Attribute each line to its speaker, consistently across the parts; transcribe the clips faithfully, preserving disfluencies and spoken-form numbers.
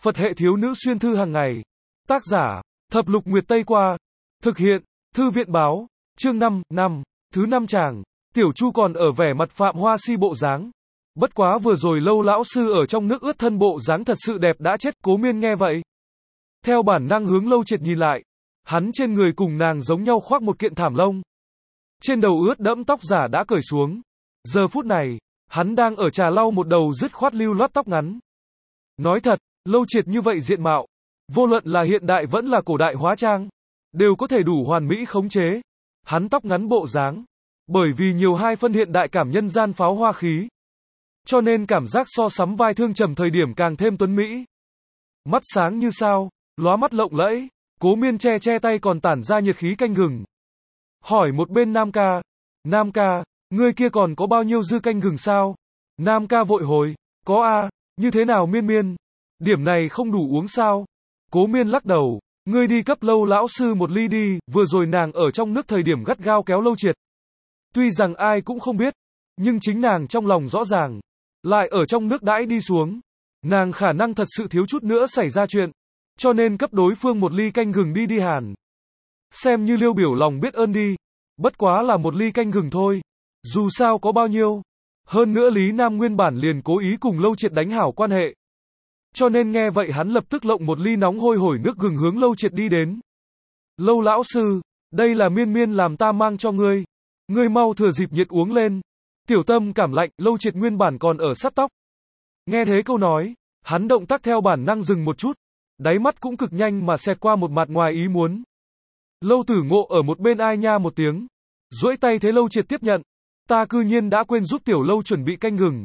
Speaker 1: Phật hệ thiếu nữ xuyên thư hàng ngày. Tác giả, Thập Lục Nguyệt Tây Qua. Thực hiện, Thư viện Báo. Chương năm, năm. Thứ năm chàng. Tiểu Chu còn ở vẻ mặt Phạm Hoa Si bộ dáng. Bất quá vừa rồi Lâu lão sư ở trong nước ướt thân bộ dáng thật sự đẹp đã chết. Cố Miên nghe vậy, theo bản năng hướng Lâu Triệt nhìn lại. Hắn trên người cùng nàng giống nhau khoác một kiện thảm lông. Trên đầu ướt đẫm tóc giả đã cởi xuống. Giờ phút này, hắn đang ở trà lau một đầu dứt khoát lưu loát tóc ngắn. Nói thật, Lâu Triệt như vậy diện mạo, vô luận là hiện đại vẫn là cổ đại hóa trang, đều có thể đủ hoàn mỹ khống chế. Hắn tóc ngắn bộ dáng, bởi vì nhiều hai phân hiện đại cảm nhân gian pháo hoa khí, cho nên cảm giác so sánh vai thương trầm thời điểm càng thêm tuấn mỹ. Mắt sáng như sao, lóa mắt lộng lẫy. Cố Miên che che tay còn tản ra nhiệt khí canh gừng. Hỏi một bên Nam ca, Nam ca, ngươi kia còn có bao nhiêu dư canh gừng sao? Nam ca vội hồi, có a, như thế nào Miên Miên? Điểm này không đủ uống sao? Cố Miên lắc đầu, ngươi đi cấp Lâu lão sư một ly đi, vừa rồi nàng ở trong nước thời điểm gắt gao kéo Lâu Triệt. Tuy rằng ai cũng không biết, nhưng chính nàng trong lòng rõ ràng, lại ở trong nước đãi đi xuống, nàng khả năng thật sự thiếu chút nữa xảy ra chuyện, cho nên cấp đối phương một ly canh gừng đi đi hàn. Xem như liêu biểu lòng biết ơn đi, bất quá là một ly canh gừng thôi, dù sao có bao nhiêu. Hơn nữa Lý Nam nguyên bản liền cố ý cùng Lâu Triệt đánh hảo quan hệ, cho nên nghe vậy hắn lập tức lộng một ly nóng hôi hổi nước gừng hướng Lâu Triệt đi đến. Lâu lão sư, đây là Miên Miên làm ta mang cho ngươi, ngươi mau thừa dịp nhiệt uống lên. Tiểu tâm cảm lạnh. Lâu Triệt nguyên bản còn ở sắt tóc, nghe thế câu nói, hắn động tác theo bản năng dừng một chút, đáy mắt cũng cực nhanh mà xẹt qua một mặt ngoài ý muốn. Lâu Tử Ngộ ở một bên ai nha một tiếng, duỗi tay thế Lâu Triệt tiếp nhận. Ta cư nhiên đã quên giúp tiểu Lâu chuẩn bị canh gừng.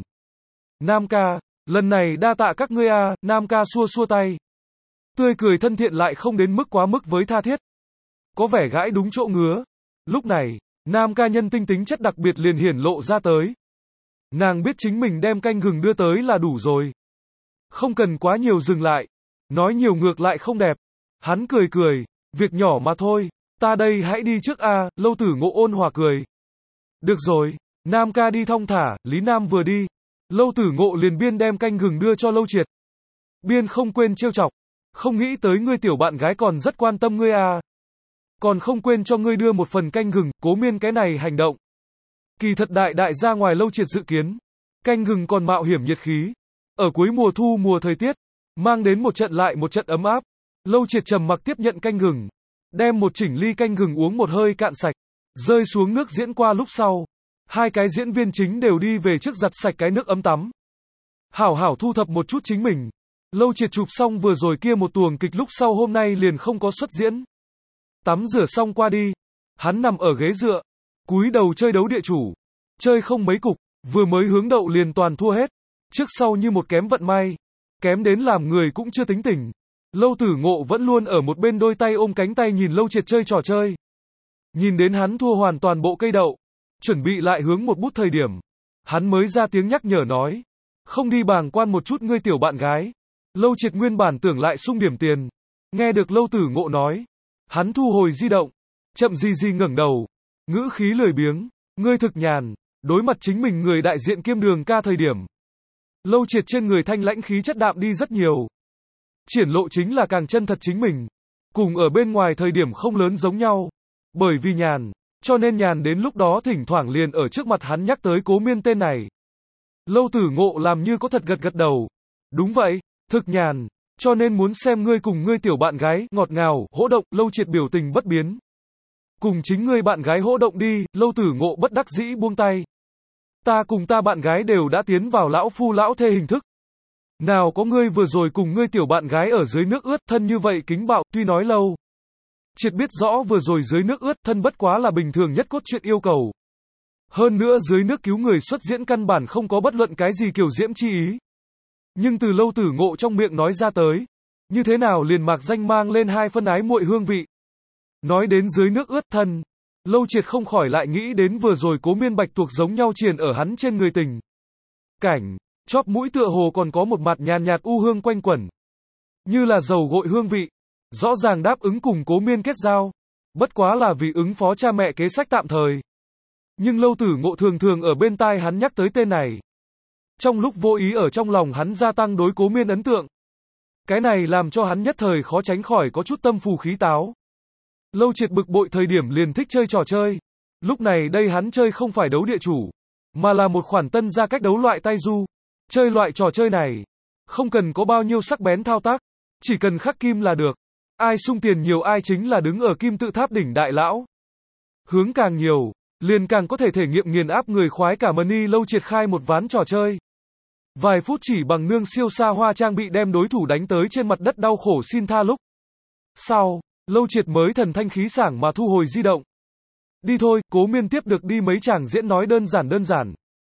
Speaker 1: Nam ca, lần này đa tạ các ngươi a. Nam ca xua xua tay, tươi cười thân thiện lại không đến mức quá mức với tha thiết, có vẻ gãi đúng chỗ ngứa. Lúc này, Nam ca nhân tinh tính chất đặc biệt liền hiển lộ ra tới. Nàng biết chính mình đem canh gừng đưa tới là đủ rồi, không cần quá nhiều dừng lại, nói nhiều ngược lại không đẹp. Hắn cười cười, việc nhỏ mà thôi, ta đây hãy đi trước a. Lâu Tử Ngộ ôn hòa cười. Được rồi, Nam ca đi thong thả. Lý Nam vừa đi, Lâu Tử Ngộ liền biên đem canh gừng đưa cho Lâu Triệt, biên không quên trêu chọc, không nghĩ tới ngươi tiểu bạn gái còn rất quan tâm ngươi à. Còn không quên cho ngươi đưa một phần canh gừng. Cố Miên cái này hành động, kỳ thật đại đại ra ngoài Lâu Triệt dự kiến. Canh gừng còn mạo hiểm nhiệt khí, ở cuối mùa thu mùa thời tiết, mang đến một trận lại một trận ấm áp. Lâu Triệt trầm mặc tiếp nhận canh gừng, đem một chỉnh ly canh gừng uống một hơi cạn sạch, rơi xuống nước diễn qua lúc sau. Hai cái diễn viên chính đều đi về trước giặt sạch cái nước ấm tắm, hảo hảo thu thập một chút chính mình. Lâu Triệt chụp xong vừa rồi kia một tuồng kịch lúc sau hôm nay liền không có xuất diễn. Tắm rửa xong qua đi, hắn nằm ở ghế dựa, cúi đầu chơi đấu địa chủ, chơi không mấy cục, vừa mới hướng đậu liền toàn thua hết, trước sau như một kém vận may, kém đến làm người cũng chưa tính tỉnh. Lâu Tử Ngộ vẫn luôn ở một bên đôi tay ôm cánh tay nhìn Lâu Triệt chơi trò chơi. Nhìn đến hắn thua hoàn toàn bộ cây đậu, chuẩn bị lại hướng một bút thời điểm, hắn mới ra tiếng nhắc nhở nói, không đi bàng quan một chút ngươi tiểu bạn gái. Lâu Triệt nguyên bản tưởng lại sung điểm tiền, nghe được Lâu Tử Ngộ nói, hắn thu hồi di động, chậm gì gì ngẩng đầu, ngữ khí lười biếng, ngươi thực nhàn. Đối mặt chính mình người đại diện kiêm Đường ca thời điểm, Lâu Triệt trên người thanh lãnh khí chất đạm đi rất nhiều, triển lộ chính là càng chân thật chính mình, cùng ở bên ngoài thời điểm không lớn giống nhau. Bởi vì nhàn, cho nên nhàn đến lúc đó thỉnh thoảng liền ở trước mặt hắn nhắc tới Cố Miên tên này. Lâu Tử Ngộ làm như có thật gật gật đầu, đúng vậy, thực nhàn, cho nên muốn xem ngươi cùng ngươi tiểu bạn gái ngọt ngào hỗ động. Lâu Triệt biểu tình bất biến, cùng chính ngươi bạn gái hỗ động đi. Lâu Tử Ngộ bất đắc dĩ buông tay, ta cùng ta bạn gái đều đã tiến vào lão phu lão thê hình thức, nào có ngươi vừa rồi cùng ngươi tiểu bạn gái ở dưới nước ướt thân như vậy kính bạo. Tuy nói Lâu Triệt biết rõ vừa rồi dưới nước ướt thân bất quá là bình thường nhất cốt truyện yêu cầu, hơn nữa dưới nước cứu người xuất diễn căn bản không có bất luận cái gì kiều diễm chi ý, nhưng từ Lâu Tử Ngộ trong miệng nói ra tới, như thế nào liền mạc danh mang lên hai phân ái muội hương vị. Nói đến dưới nước ướt thân, Lâu Triệt không khỏi lại nghĩ đến vừa rồi Cố Miên bạch tuộc giống nhau triền ở hắn trên người tình cảnh, chóp mũi tựa hồ còn có một mặt nhàn nhạt u hương quanh quẩn, như là dầu gội hương vị, rõ ràng đáp ứng cùng Cố Miên kết giao, bất quá là vì ứng phó cha mẹ kế sách tạm thời. Nhưng Lâu Tử Ngộ thường thường ở bên tai hắn nhắc tới tên này, trong lúc vô ý ở trong lòng hắn gia tăng đối Cố Miên ấn tượng. Cái này làm cho hắn nhất thời khó tránh khỏi có chút tâm phù khí táo. Lâu Triệt bực bội thời điểm liền thích chơi trò chơi. Lúc này đây hắn chơi không phải đấu địa chủ, mà là một khoản tân ra cách đấu loại tai du. Chơi loại trò chơi này, không cần có bao nhiêu sắc bén thao tác, chỉ cần khắc kim là được. Ai sung tiền nhiều ai chính là đứng ở kim tự tháp đỉnh đại lão. Hướng càng nhiều, liền càng có thể thể nghiệm nghiền áp người khoái cả money. Lâu Triệt khai một ván trò chơi. Vài phút chỉ bằng nương siêu xa hoa trang bị đem đối thủ đánh tới trên mặt đất đau khổ xin tha lúc. Sau, Lâu Triệt mới thần thanh khí sảng mà thu hồi di động. Đi thôi, Cố Miên tiếp được đi mấy chàng diễn nói đơn giản đơn giản.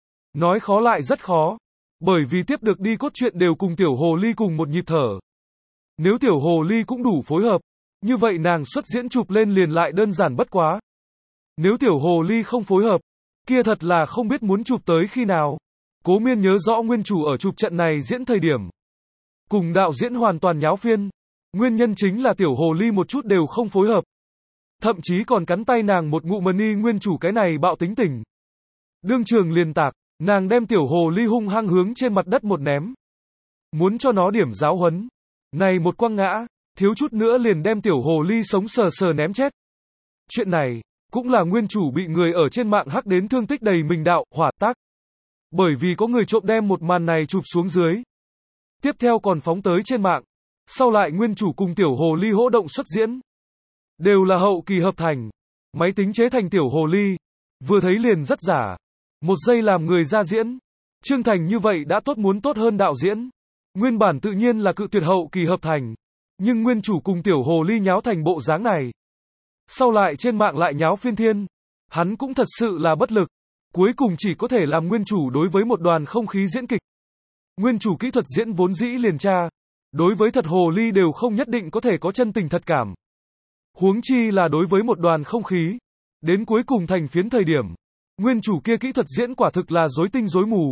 Speaker 1: Nói khó lại rất khó. Bởi vì tiếp được đi cốt truyện đều cùng tiểu hồ ly cùng một nhịp thở. Nếu tiểu hồ ly cũng đủ phối hợp, như vậy nàng xuất diễn chụp lên liền lại đơn giản bất quá. Nếu tiểu hồ ly không phối hợp, kia thật là không biết muốn chụp tới khi nào. Cố Miên nhớ rõ nguyên chủ ở chụp trận này diễn thời điểm. Cùng đạo diễn hoàn toàn nháo phiên. Nguyên nhân chính là tiểu hồ ly một chút đều không phối hợp. Thậm chí còn cắn tay nàng một ngụm money. Nguyên chủ cái này bạo tính tình. Đương trường liền tạc, nàng đem tiểu hồ ly hung hăng hướng trên mặt đất một ném. Muốn cho nó điểm giáo huấn. Này một quăng ngã, thiếu chút nữa liền đem tiểu hồ ly sống sờ sờ ném chết. Chuyện này, cũng là nguyên chủ bị người ở trên mạng hắc đến thương tích đầy mình đạo, hỏa tác. Bởi vì có người trộm đem một màn này chụp xuống dưới. Tiếp theo còn phóng tới trên mạng. Sau lại nguyên chủ cùng tiểu hồ ly hỗ động xuất diễn. Đều là hậu kỳ hợp thành. Máy tính chế thành tiểu hồ ly. Vừa thấy liền rất giả. Một giây làm người ra diễn. Trương Thành như vậy đã tốt muốn tốt hơn đạo diễn. Nguyên bản tự nhiên là cự tuyệt hậu kỳ hợp thành. Nhưng nguyên chủ cùng tiểu hồ ly nháo thành bộ dáng này. Sau lại trên mạng lại nháo phiên thiên. Hắn cũng thật sự là bất lực. Cuối cùng chỉ có thể làm nguyên chủ đối với một đoàn không khí diễn kịch. Nguyên chủ kỹ thuật diễn vốn dĩ liền tra. Đối với thật hồ ly đều không nhất định có thể có chân tình thật cảm. Huống chi là đối với một đoàn không khí. Đến cuối cùng thành phiến thời điểm. Nguyên chủ kia kỹ thuật diễn quả thực là rối tinh rối mù.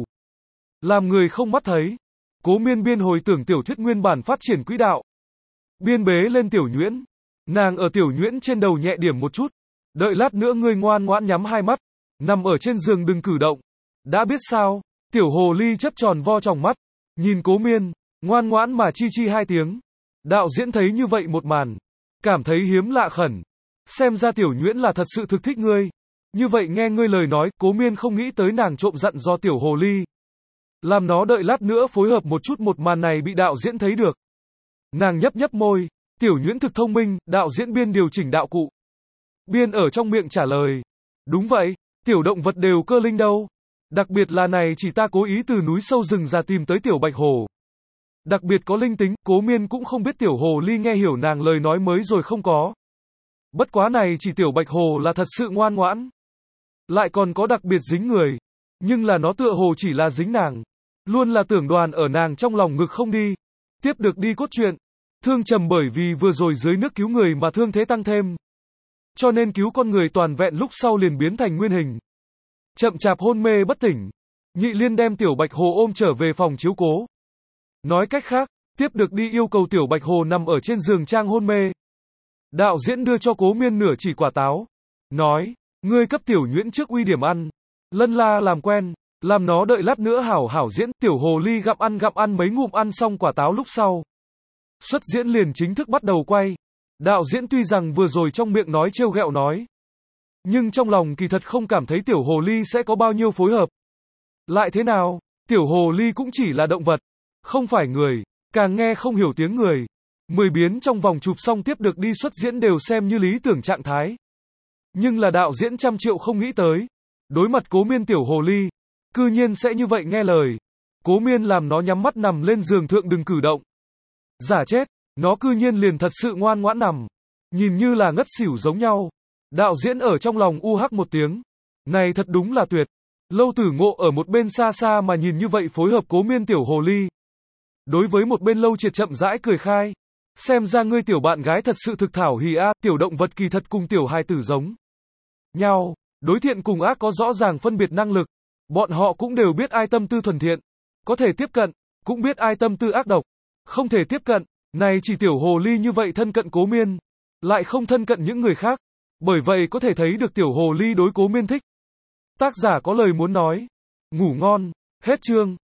Speaker 1: Làm người không mắt thấy. Cố Miên biên hồi tưởng tiểu thuyết nguyên bản phát triển quỹ đạo. Biên bế lên tiểu nhuyễn. Nàng ở tiểu nhuyễn trên đầu nhẹ điểm một chút. Đợi lát nữa ngươi ngoan ngoãn nhắm hai mắt. Nằm ở trên giường đừng cử động. Đã biết sao? Tiểu hồ ly chấp tròn vo tròng mắt. Nhìn Cố Miên. Ngoan ngoãn mà chi chi hai tiếng. Đạo diễn thấy như vậy một màn. Cảm thấy hiếm lạ khẩn. Xem ra tiểu nhuyễn là thật sự thực thích ngươi. Như vậy nghe ngươi lời nói, Cố Miên không nghĩ tới nàng trộm dặn do tiểu hồ ly. Làm nó đợi lát nữa phối hợp một chút một màn này bị đạo diễn thấy được. Nàng nhấp nhấp môi. Tiểu nhuyễn thực thông minh, đạo diễn biên điều chỉnh đạo cụ. Biên ở trong miệng trả lời. Đúng vậy, tiểu động vật đều cơ linh đâu. Đặc biệt là này chỉ ta cố ý từ núi sâu rừng ra tìm tới tiểu bạch hồ. Đặc biệt có linh tính, Cố Miên cũng không biết tiểu hồ ly nghe hiểu nàng lời nói mới rồi không có. Bất quá này chỉ tiểu bạch hồ là thật sự ngoan ngoãn. Lại còn có đặc biệt dính người. Nhưng là nó tựa hồ chỉ là dính nàng. Luôn là tưởng đoàn ở nàng trong lòng ngực không đi. Tiếp được đi cốt truyện. Thương trầm bởi vì vừa rồi dưới nước cứu người mà thương thế tăng thêm. Cho nên cứu con người toàn vẹn lúc sau liền biến thành nguyên hình. Chậm chạp hôn mê bất tỉnh. Nhị Liên đem tiểu bạch hồ ôm trở về phòng chiếu cố. Nói cách khác, tiếp được đi yêu cầu tiểu bạch hồ nằm ở trên giường trang hôn mê. Đạo diễn đưa cho Cố Miên nửa chỉ quả táo. Nói, ngươi cấp tiểu nhuyễn trước uy điểm ăn. Lân la làm quen, làm nó đợi lát nữa hảo hảo diễn. Tiểu hồ ly gặm ăn gặm ăn mấy ngụm ăn xong quả táo lúc sau. Xuất diễn liền chính thức bắt đầu quay. Đạo diễn tuy rằng vừa rồi trong miệng nói trêu ghẹo nói. Nhưng trong lòng kỳ thật không cảm thấy tiểu hồ ly sẽ có bao nhiêu phối hợp. Lại thế nào, tiểu hồ ly cũng chỉ là động vật. Không phải người, càng nghe không hiểu tiếng người. Mười biến trong vòng chụp xong tiếp được đi xuất diễn đều xem như lý tưởng trạng thái. Nhưng là đạo diễn trăm triệu không nghĩ tới. Đối mặt Cố Miên tiểu hồ ly. Cư nhiên sẽ như vậy nghe lời. Cố Miên làm nó nhắm mắt nằm lên giường thượng đừng cử động. Giả chết, nó cư nhiên liền thật sự ngoan ngoãn nằm. Nhìn như là ngất xỉu giống nhau. Đạo diễn ở trong lòng u hắc một tiếng. Này thật đúng là tuyệt. Lâu Tử Ngộ ở một bên xa xa mà nhìn như vậy phối hợp Cố Miên tiểu hồ ly. Đối với một bên Lâu Triệt chậm rãi cười khai. Xem ra ngươi tiểu bạn gái thật sự thực thảo hỉ a, tiểu động vật kỳ thật cùng tiểu hài tử giống nhau, đối thiện cùng ác có rõ ràng phân biệt năng lực. Bọn họ cũng đều biết ai tâm tư thuần thiện, có thể tiếp cận, cũng biết ai tâm tư ác độc, không thể tiếp cận. Này chỉ tiểu hồ ly như vậy thân cận Cố Miên, lại không thân cận những người khác. Bởi vậy có thể thấy được tiểu hồ ly đối Cố Miên thích. Tác giả có lời muốn nói. Ngủ ngon, hết chương.